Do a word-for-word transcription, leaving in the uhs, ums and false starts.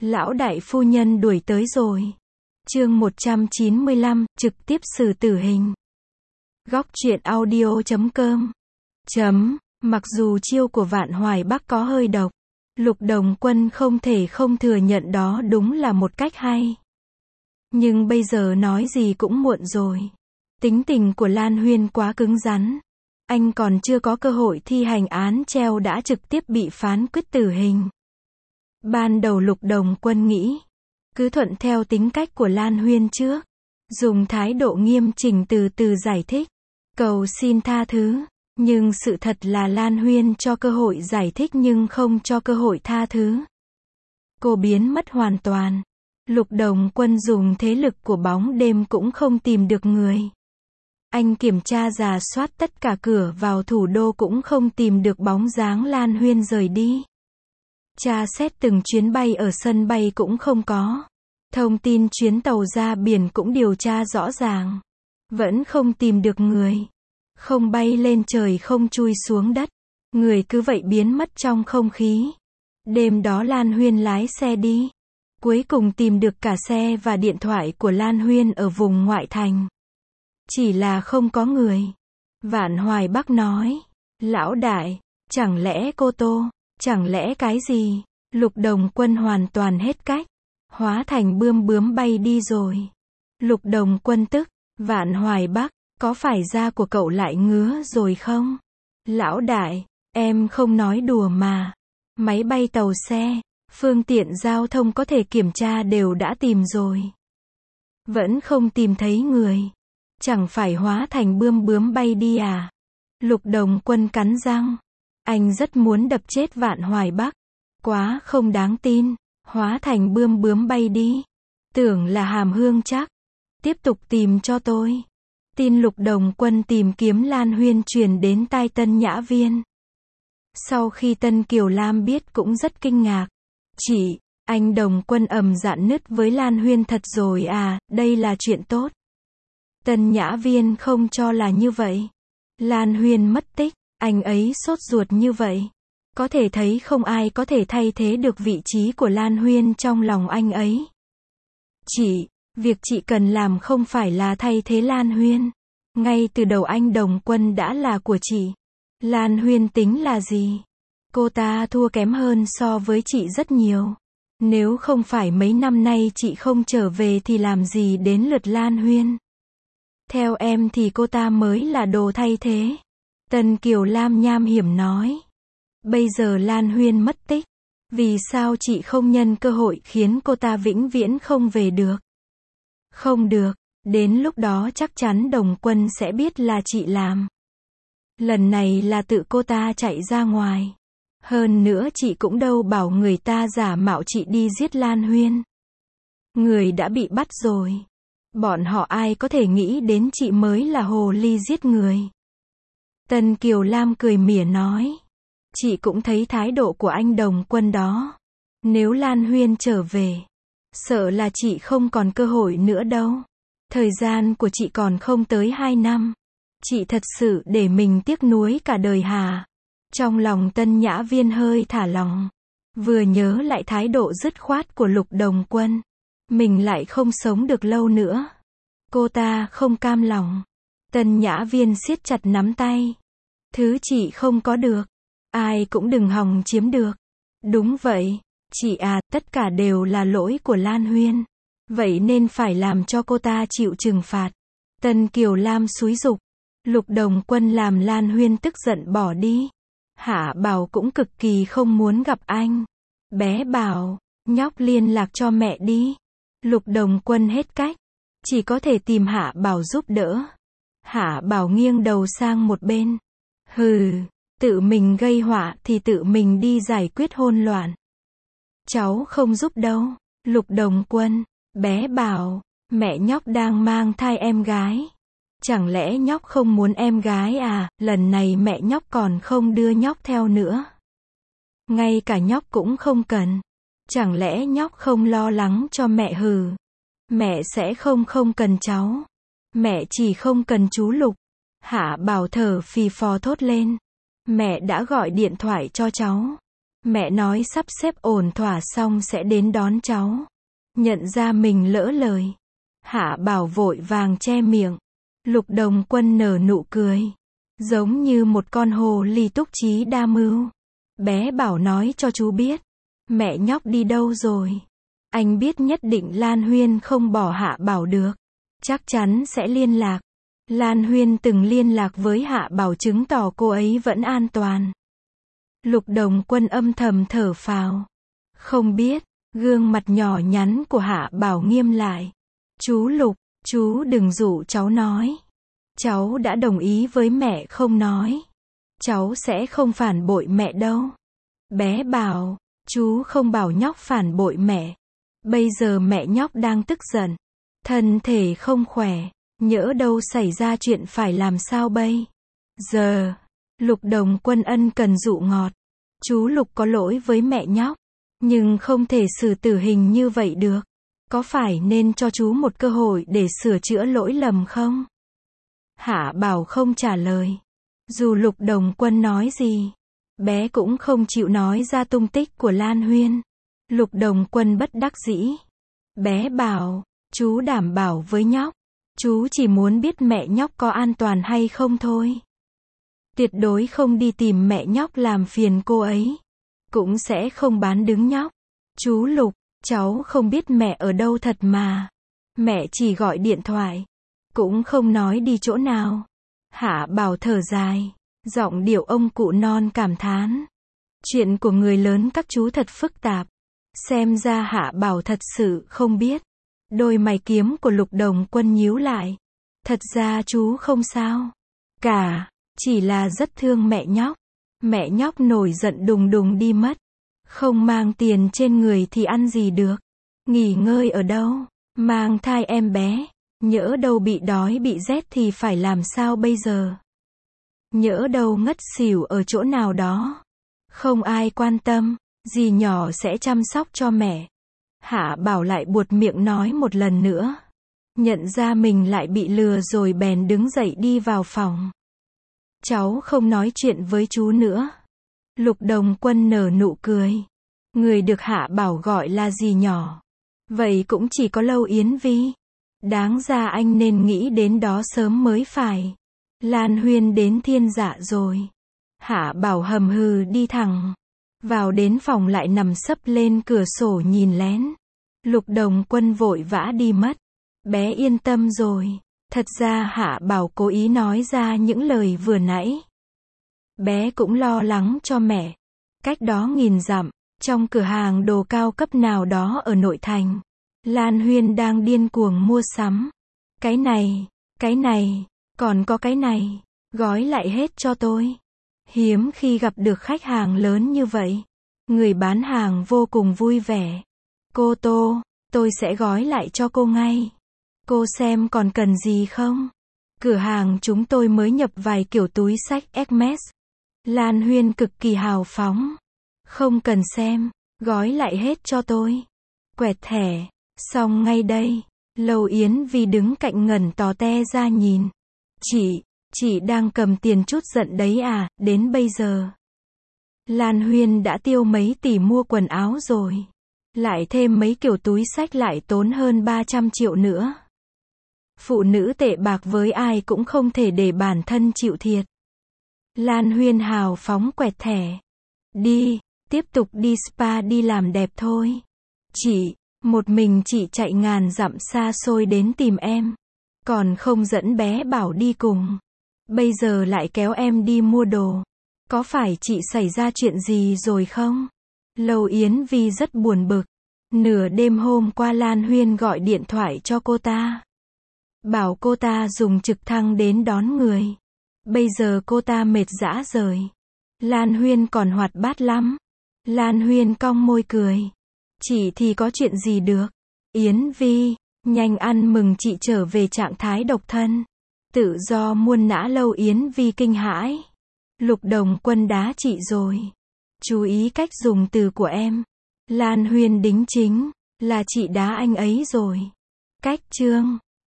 Lão đại phu nhân đuổi tới rồi. Chương một trăm chín mươi lăm, trực tiếp xử tử hình. Góc truyện audio chấm com. Chấm, mặc dù chiêu của Vạn Hoài Bắc có hơi độc, Lục Đồng Quân không thể không thừa nhận đó đúng là một cách hay. Nhưng bây giờ nói gì cũng muộn rồi. Tính tình của Lan Huyên quá cứng rắn. Anh còn chưa có cơ hội thi hành án treo đã trực tiếp bị phán quyết tử hình. Ban đầu Lục Đồng Quân nghĩ, cứ thuận theo tính cách của Lan Huyên trước, dùng thái độ nghiêm chỉnh từ từ giải thích, cầu xin tha thứ. Nhưng sự thật là Lan Huyên cho cơ hội giải thích nhưng không cho cơ hội tha thứ. Cô biến mất hoàn toàn. Lục Đồng Quân dùng thế lực của bóng đêm cũng không tìm được người. Anh kiểm tra rà soát tất cả cửa vào thủ đô cũng không tìm được bóng dáng Lan Huyên rời đi. Tra xét từng chuyến bay ở sân bay cũng không có. Thông tin chuyến tàu ra biển cũng điều tra rõ ràng. Vẫn không tìm được người. Không bay lên trời không chui xuống đất. Người cứ vậy biến mất trong không khí. Đêm đó Lan Huyên lái xe đi. Cuối cùng tìm được cả xe và điện thoại của Lan Huyên ở vùng ngoại thành. Chỉ là không có người. Vạn Hoài Bắc nói, lão đại, chẳng lẽ cô Tô, chẳng lẽ cái gì? Lục Đồng Quân hoàn toàn hết cách. Hóa thành bươm bướm bay đi rồi. Lục Đồng Quân tức, Vạn Hoài Bắc, có phải da của cậu lại ngứa rồi không? Lão đại, em không nói đùa mà. Máy bay tàu xe, phương tiện giao thông có thể kiểm tra đều đã tìm rồi. Vẫn không tìm thấy người. Chẳng phải hóa thành bươm bướm bay đi à? Lục Đồng Quân cắn răng. Anh rất muốn đập chết Vạn Hoài Bắc. Quá không đáng tin. Hóa thành bươm bướm bay đi. Tưởng là Hàm Hương chắc. Tiếp tục tìm cho tôi. Tin Lục Đồng Quân tìm kiếm Lan Huyên truyền đến tai Tân Nhã Viên. Sau khi Tân Kiều Lam biết cũng rất kinh ngạc. Chị, anh Đồng Quân ầm dạn nứt với Lan Huyên thật rồi à, đây là chuyện tốt. Tân Nhã Viên không cho là như vậy. Lan Huyên mất tích, anh ấy sốt ruột như vậy. Có thể thấy không ai có thể thay thế được vị trí của Lan Huyên trong lòng anh ấy. Chị, việc chị cần làm không phải là thay thế Lan Huyên. Ngay từ đầu anh Đồng Quân đã là của chị. Lan Huyên tính là gì? Cô ta thua kém hơn so với chị rất nhiều. Nếu không phải mấy năm nay chị không trở về thì làm gì đến lượt Lan Huyên? Theo em thì cô ta mới là đồ thay thế. Tân Kiều Lam nham hiểm nói. Bây giờ Lan Huyên mất tích. Vì sao chị không nhân cơ hội khiến cô ta vĩnh viễn không về được? Không được. Đến lúc đó chắc chắn Đồng Quân sẽ biết là chị làm. Lần này là tự cô ta chạy ra ngoài. Hơn nữa chị cũng đâu bảo người ta giả mạo chị đi giết Lan Huyên. Người đã bị bắt rồi. Bọn họ ai có thể nghĩ đến chị mới là hồ ly giết người. Tân Kiều Lam cười mỉa nói. Chị cũng thấy thái độ của anh Đồng Quân đó. Nếu Lan Huyên trở về, sợ là chị không còn cơ hội nữa đâu. Thời gian của chị còn không tới hai năm. Chị thật sự để mình tiếc nuối cả đời hà. Trong lòng Tân Nhã Viên hơi thả lòng. Vừa nhớ lại thái độ dứt khoát của Lục Đồng Quân. Mình lại không sống được lâu nữa. Cô ta không cam lòng. Tân Nhã Viên siết chặt nắm tay. Thứ chị không có được, ai cũng đừng hòng chiếm được. Đúng vậy, chị à, tất cả đều là lỗi của Lan Huyên. Vậy nên phải làm cho cô ta chịu trừng phạt. Tân Kiều Lam xúi giục. Lục Đồng Quân làm Lan Huyên tức giận bỏ đi. Hạ Bảo cũng cực kỳ không muốn gặp anh. Bé bảo, nhóc liên lạc cho mẹ đi. Lục Đồng Quân hết cách. Chỉ có thể tìm Hạ Bảo giúp đỡ. Hạ Bảo nghiêng đầu sang một bên. Hừ, tự mình gây họa thì tự mình đi giải quyết hỗn loạn. Cháu không giúp đâu. Lục Đồng Quân, bé bảo, mẹ nhóc đang mang thai em gái. Chẳng lẽ nhóc không muốn em gái à, lần này mẹ nhóc còn không đưa nhóc theo nữa. Ngay cả nhóc cũng không cần. Chẳng lẽ nhóc không lo lắng cho mẹ hừ. Mẹ sẽ không không cần cháu. Mẹ chỉ không cần chú Lục. Hạ Bảo thở phì phò thốt lên. Mẹ đã gọi điện thoại cho cháu. Mẹ nói sắp xếp ổn thỏa xong sẽ đến đón cháu. Nhận ra mình lỡ lời. Hạ Bảo vội vàng che miệng. Lục Đồng Quân nở nụ cười. Giống như một con hồ ly túc trí đa mưu. Bé Bảo nói cho chú biết. Mẹ nhóc đi đâu rồi? Anh biết nhất định Lan Huyên không bỏ Hạ Bảo được. Chắc chắn sẽ liên lạc. Lan Huyên từng liên lạc với Hạ Bảo chứng tỏ cô ấy vẫn an toàn. Lục Đồng Quân âm thầm thở phào. Không biết, gương mặt nhỏ nhắn của Hạ Bảo nghiêm lại. Chú Lục, chú đừng dụ cháu nói. Cháu đã đồng ý với mẹ không nói. Cháu sẽ không phản bội mẹ đâu. Bé Bảo, chú không bảo nhóc phản bội mẹ. Bây giờ mẹ nhóc đang tức giận. Thân thể không khỏe. Nhỡ đâu xảy ra chuyện phải làm sao bây giờ? Lục Đồng Quân ân cần dụ ngọt. Chú Lục có lỗi với mẹ nhóc. Nhưng không thể xử tử hình như vậy được. Có phải nên cho chú một cơ hội để sửa chữa lỗi lầm không? Hạ Bảo không trả lời. Dù Lục Đồng Quân nói gì, bé cũng không chịu nói ra tung tích của Lan Huyên. Lục Đồng Quân bất đắc dĩ. Bé bảo, chú đảm bảo với nhóc. Chú chỉ muốn biết mẹ nhóc có an toàn hay không thôi. Tuyệt đối không đi tìm mẹ nhóc làm phiền cô ấy. Cũng sẽ không bán đứng nhóc. Chú Lục, cháu không biết mẹ ở đâu thật mà. Mẹ chỉ gọi điện thoại. Cũng không nói đi chỗ nào. Hạ Bảo thở dài. Giọng điệu ông cụ non cảm thán. Chuyện của người lớn các chú thật phức tạp. Xem ra Hạ Bảo thật sự không biết. Đôi mày kiếm của Lục Đồng Quân nhíu lại. Thật ra chú không sao cả. Chỉ là rất thương mẹ nhóc. Mẹ nhóc nổi giận đùng đùng đi mất. Không mang tiền trên người thì ăn gì được. Nghỉ ngơi ở đâu? Mang thai em bé. Nhỡ đâu bị đói bị rét thì phải làm sao bây giờ? Nhỡ đâu ngất xỉu ở chỗ nào đó. Không ai quan tâm. Dì nhỏ sẽ chăm sóc cho mẹ. Hạ Bảo lại buột miệng nói một lần nữa. Nhận ra mình lại bị lừa rồi bèn đứng dậy đi vào phòng. Cháu không nói chuyện với chú nữa. Lục Đồng Quân nở nụ cười. Người được Hạ Bảo gọi là dì nhỏ. Vậy cũng chỉ có Lâu Yến Vi. Đáng ra anh nên nghĩ đến đó sớm mới phải. Lan Huyên đến Thiên Dạ rồi. Hạ Bảo hầm hừ đi thẳng. Vào đến phòng lại nằm sấp lên cửa sổ nhìn lén. Lục Đồng Quân vội vã đi mất. Bé yên tâm rồi. Thật ra Hạ Bảo cố ý nói ra những lời vừa nãy. Bé cũng lo lắng cho mẹ. Cách đó nghìn dặm, trong cửa hàng đồ cao cấp nào đó ở nội thành, Lan Huyên đang điên cuồng mua sắm. Cái này, cái này, còn có cái này, gói lại hết cho tôi. Hiếm khi gặp được khách hàng lớn như vậy. Người bán hàng vô cùng vui vẻ. Cô Tô, tôi sẽ gói lại cho cô ngay. Cô xem còn cần gì không? Cửa hàng chúng tôi mới nhập vài kiểu túi xách Hermes. Lan Huyên cực kỳ hào phóng. Không cần xem, gói lại hết cho tôi. Quẹt thẻ, xong ngay đây. Lâu Yến Vi đứng cạnh ngẩn tò te ra nhìn. Chị, chị đang cầm tiền chút giận đấy à, đến bây giờ. Lan Huyên đã tiêu mấy tỷ mua quần áo rồi. Lại thêm mấy kiểu túi xách lại tốn hơn ba trăm triệu nữa. Phụ nữ tệ bạc với ai cũng không thể để bản thân chịu thiệt. Lan Huyên hào phóng quẹt thẻ. Đi, tiếp tục đi spa đi làm đẹp thôi. Chị, một mình chị chạy ngàn dặm xa xôi đến tìm em. Còn không dẫn bé Bảo đi cùng. Bây giờ lại kéo em đi mua đồ. Có phải chị xảy ra chuyện gì rồi không? Lâu Yến Vi rất buồn bực. Nửa đêm hôm qua Lan Huyên gọi điện thoại cho cô ta. Bảo cô ta dùng trực thăng đến đón người. Bây giờ cô ta mệt rã rời. Lan Huyên còn hoạt bát lắm. Lan Huyên cong môi cười. Chị thì có chuyện gì được. Yến Vi, nhanh ăn mừng chị trở về trạng thái độc thân. Tự do muôn nã. Lâu Yến Vi kinh hãi. Lục Đồng Quân đá chị rồi. Chú ý cách dùng từ của em. Lan Huyên đính chính. Là chị đá anh ấy rồi. Cách chương.